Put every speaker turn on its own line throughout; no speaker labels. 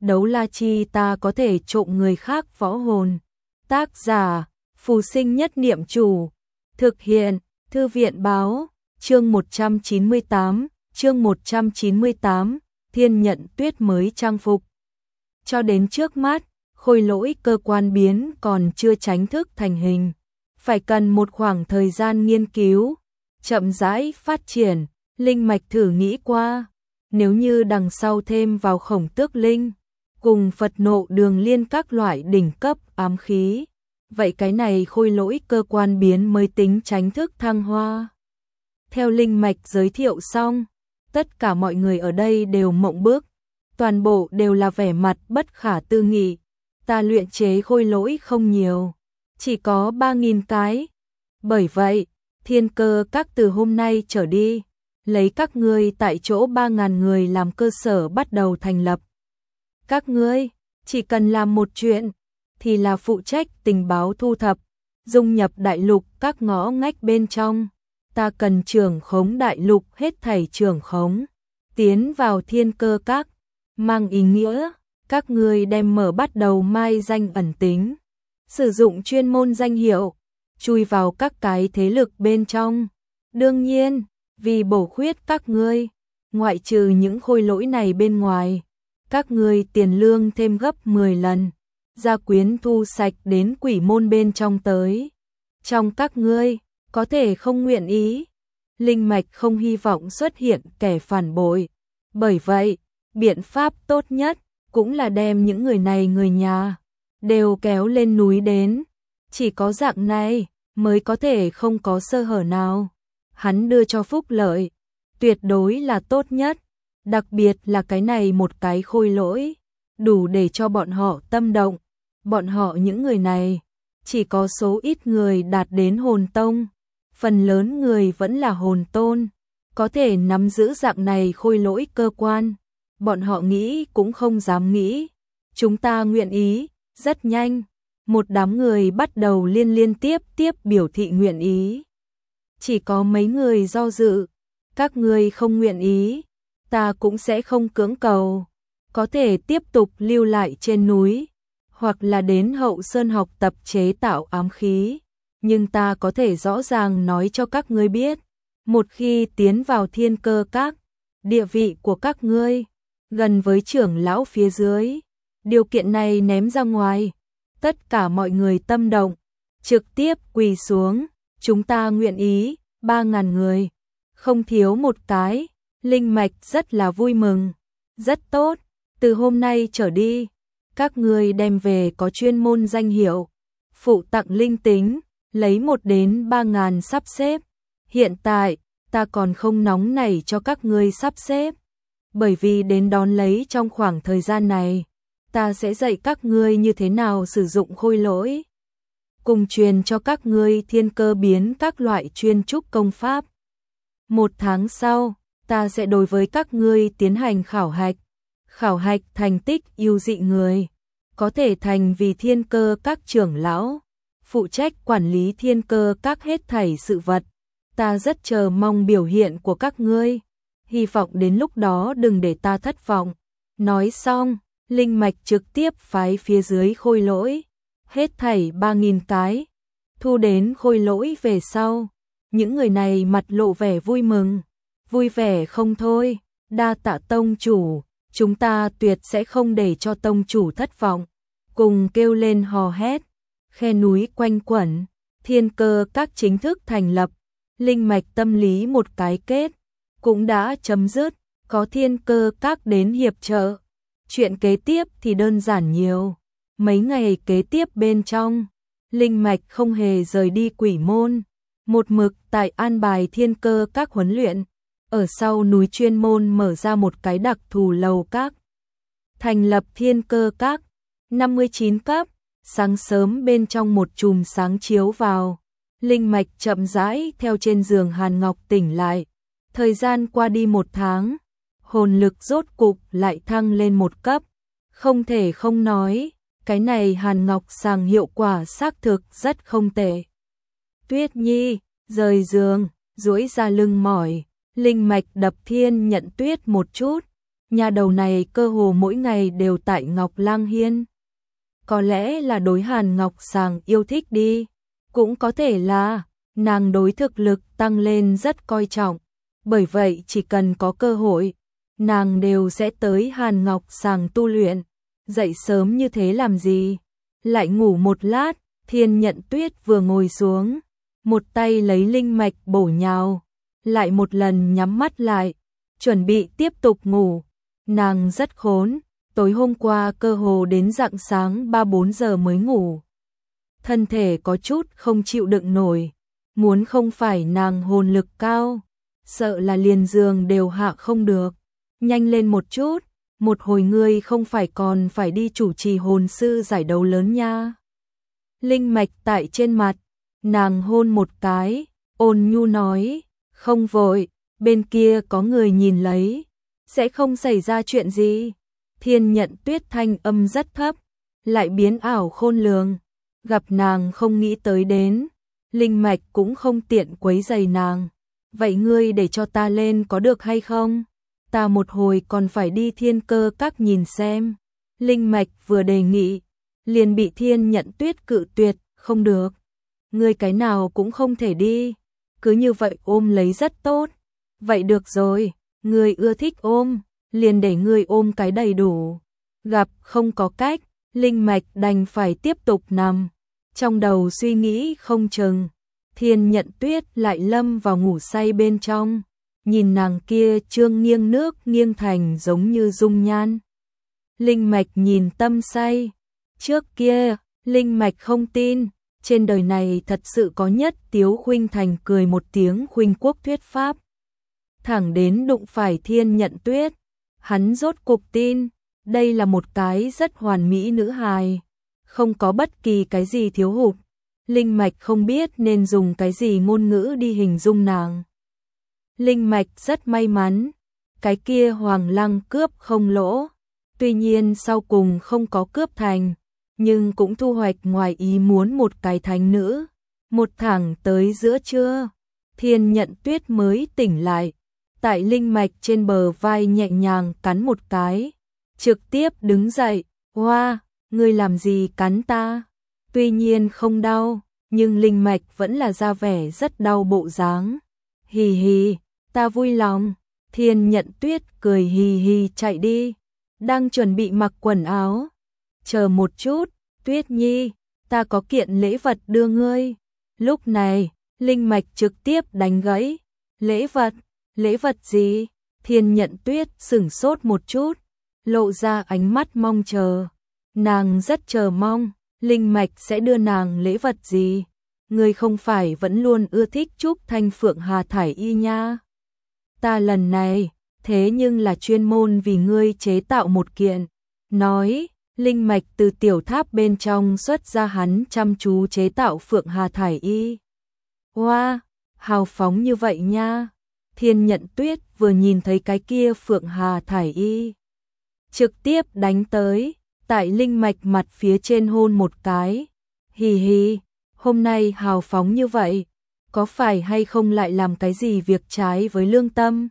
đấu la chi ta có thể trộm người khác võ hồn. Tác giả, Phù Sinh Nhất Niệm Chủ. Thực hiện, Thư viện Báo. Chương 198, Thiên Nhận Tuyết mới trang phục. Cho đến trước mắt, khôi lỗi cơ quan biến còn chưa chính thức thành hình. Phải cần một khoảng thời gian nghiên cứu, chậm rãi phát triển. Linh Mạch thử nghĩ qua, nếu như đằng sau thêm vào Khổng Tước Linh, cùng Phật Nộ Đường Liên các loại đỉnh cấp ám khí, vậy cái này khôi lỗi cơ quan biến mới tính chính thức thăng hoa. Theo Linh Mạch giới thiệu xong, tất cả mọi người ở đây đều mộng bức, toàn bộ đều là vẻ mặt bất khả tư nghị. Ta luyện chế khôi lỗi không nhiều, chỉ có 3.000 cái. Bởi vậy, Thiên Cơ Các từ hôm nay trở đi, lấy các ngươi tại chỗ 3.000 người làm cơ sở bắt đầu thành lập. Các ngươi chỉ cần làm một chuyện, thì là phụ trách tình báo thu thập, dung nhập đại lục các ngõ ngách bên trong. Ta cần trưởng khống đại lục hết thảy trưởng khống, tiến vào Thiên Cơ Các, mang ý nghĩa các ngươi đem mở bắt đầu mai danh ẩn tính, sử dụng chuyên môn danh hiệu, chui vào các cái thế lực bên trong. Đương nhiên, vì bổ khuyết các ngươi, ngoại trừ những khôi lỗi này bên ngoài, các ngươi tiền lương thêm gấp 10 lần, gia quyến thu sạch đến quỷ môn bên trong tới. Trong các ngươi, có thể không nguyện ý, Linh Mạch không hy vọng xuất hiện kẻ phản bội. Bởi vậy, biện pháp tốt nhất cũng là đem những người này người nhà đều kéo lên núi đến. Chỉ có dạng này mới có thể không có sơ hở nào. Hắn đưa cho phúc lợi, tuyệt đối là tốt nhất. Đặc biệt là cái này một cái khôi lỗi, đủ để cho bọn họ tâm động. Bọn họ những người này, chỉ có số ít người đạt đến hồn tông, phần lớn người vẫn là hồn tôn, có thể nắm giữ dạng này khôi lỗi cơ quan. Bọn họ nghĩ cũng không dám nghĩ. Chúng ta nguyện ý. Rất nhanh, một đám người bắt đầu liên tiếp biểu thị nguyện ý. Chỉ có mấy người do dự. Các ngươi không nguyện ý, ta cũng sẽ không cưỡng cầu. Có thể tiếp tục lưu lại trên núi, hoặc là đến Hậu Sơn học tập chế tạo ám khí. Nhưng ta có thể rõ ràng nói cho các ngươi biết, một khi tiến vào Thiên Cơ Các, địa vị của các ngươi gần với trưởng lão phía dưới. Điều kiện này ném ra ngoài, tất cả mọi người tâm động, trực tiếp quỳ xuống. Chúng ta nguyện ý. 3.000 người, không thiếu một cái. Linh Mạch rất là vui mừng. Rất tốt, từ hôm nay trở đi, các ngươi đem về có chuyên môn danh hiệu, phụ tặng linh tính, lấy 1 đến 3.000 sắp xếp. Hiện tại, ta còn không nóng nảy cho các ngươi sắp xếp, bởi vì đến đón lấy trong khoảng thời gian này, ta sẽ dạy các ngươi như thế nào sử dụng khôi lỗi, cùng truyền cho các ngươi thiên cơ biến các loại chuyên trúc công pháp. 1 tháng sau, ta sẽ đối với các ngươi tiến hành khảo hạch thành tích ưu dị người, có thể thành vì Thiên Cơ Các trưởng lão, phụ trách quản lý Thiên Cơ Các hết thảy sự vật. Ta rất chờ mong biểu hiện của các ngươi, hy vọng đến lúc đó đừng để ta thất vọng. Nói xong, Linh Mạch trực tiếp phái phía dưới khôi lỗi, hết thảy 3.000 cái, thu đến khôi lỗi về sau. Những người này mặt lộ vẻ vui mừng, vui vẻ không thôi. Đa tạ tông chủ, chúng ta tuyệt sẽ không để cho tông chủ thất vọng. Cùng kêu lên hò hét, khe núi quanh quẩn, Thiên Cơ Các chính thức thành lập. Linh Mạch tâm lý một cái kết cũng đã chấm dứt, có Thiên Cơ Các đến hiệp trợ. Chuyện kế tiếp thì đơn giản nhiều. Mấy ngày kế tiếp bên trong, Linh Mạch không hề rời đi quỷ môn, một mực tại an bài Thiên Cơ Các huấn luyện. Ở sau núi chuyên môn mở ra một cái đặc thù lầu các, thành lập Thiên Cơ Các, 59 cấp. Sáng sớm bên trong một chùm sáng chiếu vào, Linh Mạch chậm rãi theo trên giường Hàn Ngọc tỉnh lại. Thời gian qua đi 1 tháng, hồn lực rốt cục lại thăng lên 1 cấp. Không thể không nói, cái này Hàn Ngọc sàng hiệu quả xác thực rất không tệ. Tuyết Nhi rời giường, duỗi ra lưng mỏi, Linh Mạch đập Thiên Nhận Tuyết một chút, Nhà đầu này cơ hồ mỗi ngày đều tại Ngọc Lang Hiên. Có lẽ là đối Hàn Ngọc Sàng yêu thích đi, cũng có thể là nàng đối thực lực tăng lên rất coi trọng, bởi vậy chỉ cần có cơ hội, nàng đều sẽ tới Hàn Ngọc Sàng tu luyện. Dậy sớm như thế làm gì? Lại ngủ một lát, Thiên Nhận Tuyết vừa ngồi xuống, một tay lấy linh mạch bổ nhào, lại một lần nhắm mắt lại, chuẩn bị tiếp tục ngủ. Nàng rất khốn, tối hôm qua cơ hồ đến rạng sáng 3-4 giờ mới ngủ. Thân thể có chút không chịu đựng nổi, muốn không phải nàng hồn lực cao, sợ là liền giường đều hạ không được. Nhanh lên một chút, một hồi ngươi không phải còn phải đi chủ trì hồn sư giải đấu lớn nha. Linh mạch tại trên mặt, nàng hôn một cái, ôn nhu nói, không vội, bên kia có người nhìn lấy, sẽ không xảy ra chuyện gì. Thiên Nhận Tuyết thanh âm rất thấp, lại biến ảo khôn lường, gặp nàng không nghĩ tới đến, linh mạch cũng không tiện quấy rầy nàng. Vậy ngươi để cho ta lên có được hay không? Ta một hồi còn phải đi Thiên Cơ Các nhìn xem. Linh mạch vừa đề nghị, liền bị Thiên Nhận Tuyết cự tuyệt, không được. Ngươi cái nào cũng không thể đi, cứ như vậy ôm lấy rất tốt. Vậy được rồi, ngươi ưa thích ôm, liền để ngươi ôm cái đầy đủ. Gặp không có cách, linh mạch đành phải tiếp tục nằm. Trong đầu suy nghĩ không chừng, Thiên Nhận Tuyết lại lâm vào ngủ say bên trong. Nhìn nàng kia trương nghiêng nước nghiêng thành giống như dung nhan. Linh mạch nhìn tâm say. Trước kia, linh mạch không tin, trên đời này thật sự có Nhất Tiếu Khuynh Thành cười một tiếng khuynh quốc thuyết pháp. Thẳng đến đụng phải Thiên Nhận Tuyết, hắn rốt cục tin, đây là một cái rất hoàn mỹ nữ hài, không có bất kỳ cái gì thiếu hụt. Linh mạch không biết nên dùng cái gì ngôn ngữ đi hình dung nàng. Linh mạch rất may mắn, cái kia Hoàng Lăng cướp không lỗ, tuy nhiên sau cùng không có cướp thành, nhưng cũng thu hoạch ngoài ý muốn một cái thánh nữ. Một thẳng tới giữa trưa, Thiên Nhận Tuyết mới tỉnh lại, tại linh mạch trên bờ vai nhẹ nhàng cắn một cái, trực tiếp đứng dậy, "Hoa, ngươi làm gì cắn ta?" Tuy nhiên không đau, nhưng linh mạch vẫn là ra vẻ rất đau bộ dáng. "Hì hì, ta vui lòng." Thiên Nhận Tuyết cười hì hì chạy đi, đang chuẩn bị mặc quần áo. "Chờ một chút, Tuyết Nhi, ta có kiện lễ vật đưa ngươi." Lúc này, linh mạch trực tiếp đánh gãy. "Lễ vật? Lễ vật gì?" Thiên Nhận Tuyết sửng sốt một chút, lộ ra ánh mắt mong chờ. Nàng rất chờ mong, linh mạch sẽ đưa nàng lễ vật gì. "Ngươi không phải vẫn luôn ưa thích Trúc Thanh Phượng Hà Thải Y nha. Ta lần này, thế nhưng là chuyên môn vì ngươi chế tạo một kiện." Nói, linh mạch từ tiểu tháp bên trong xuất ra hắn chăm chú chế tạo Phượng Hà Thải Y. "Hoa, hào phóng như vậy nha." Thiên Nhận Tuyết vừa nhìn thấy cái kia Phượng Hà Thải Y, trực tiếp đánh tới, tại linh mạch mặt phía trên hôn một cái. "Hì hì, hôm nay hào phóng như vậy, có phải hay không lại làm cái gì việc trái với lương tâm?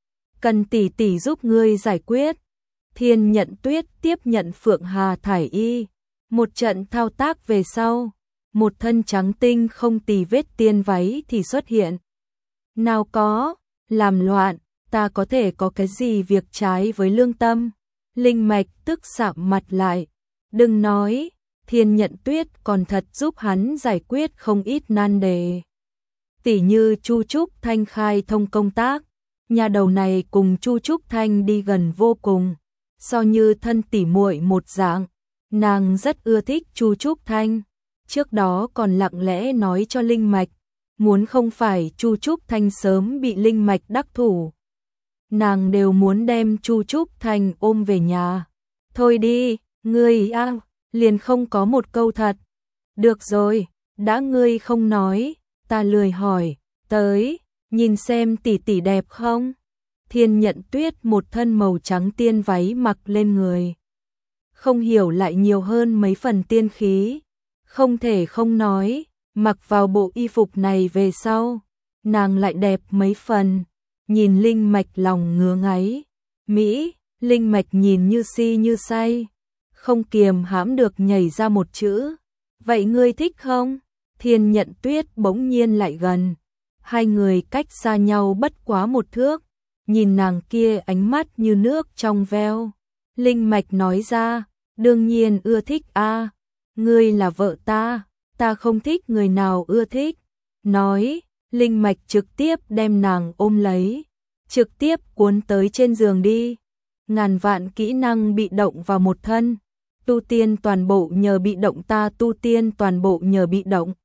Cần tỷ tỷ giúp ngươi giải quyết." Thiên Nhận Tuyết tiếp nhận Phượng Hà Thải Y, một trận thao tác về sau, một thân trắng tinh không tì vết tiên váy thì xuất hiện. "Nào có, làm loạn, ta có thể có cái gì việc trái với lương tâm?" Linh mạch tức sạm mặt lại, "Đừng nói." Thiên Nhận Tuyết còn thật giúp hắn giải quyết không ít nan đề. Tỉ như Chu Trúc Thanh khai thông công tác, nhà đầu này cùng Chu Trúc Thanh đi gần vô cùng, so như thân tỉ muội một dạng. Nàng rất ưa thích Chu Trúc Thanh, trước đó còn lặng lẽ nói cho linh mạch, muốn không phải Chu Trúc Thanh sớm bị linh mạch đắc thủ, nàng đều muốn đem Chu Trúc Thanh ôm về nhà. "Thôi đi, ngươi liền không có một câu thật." "Được rồi, đã ngươi không nói, ta lười hỏi, tới, nhìn xem tỷ tỷ đẹp không?" Thiên Nhận Tuyết một thân màu trắng tiên váy mặc lên người, không hiểu lại nhiều hơn mấy phần tiên khí. Không thể không nói, mặc vào bộ y phục này về sau, nàng lại đẹp mấy phần. Nhìn linh mạch lòng ngứa ngáy. "Mỹ, Linh Mạch nhìn như si như say, không kiềm hãm được nhảy ra một chữ. Vậy ngươi thích không? Thiên Nhận Tuyết bỗng nhiên lại gần. Hai người cách xa nhau bất quá một thước. Nhìn nàng kia ánh mắt như nước trong veo. Linh Mạch nói ra, đương nhiên ưa thích a. Ngươi là vợ ta không thích người nào ưa thích. Nói, Linh Mạch trực tiếp đem nàng ôm lấy, trực tiếp cuốn tới trên giường đi. Ngàn vạn kỹ năng bị động vào một thân, tu tiên toàn bộ nhờ bị động, ta tu tiên toàn bộ nhờ bị động.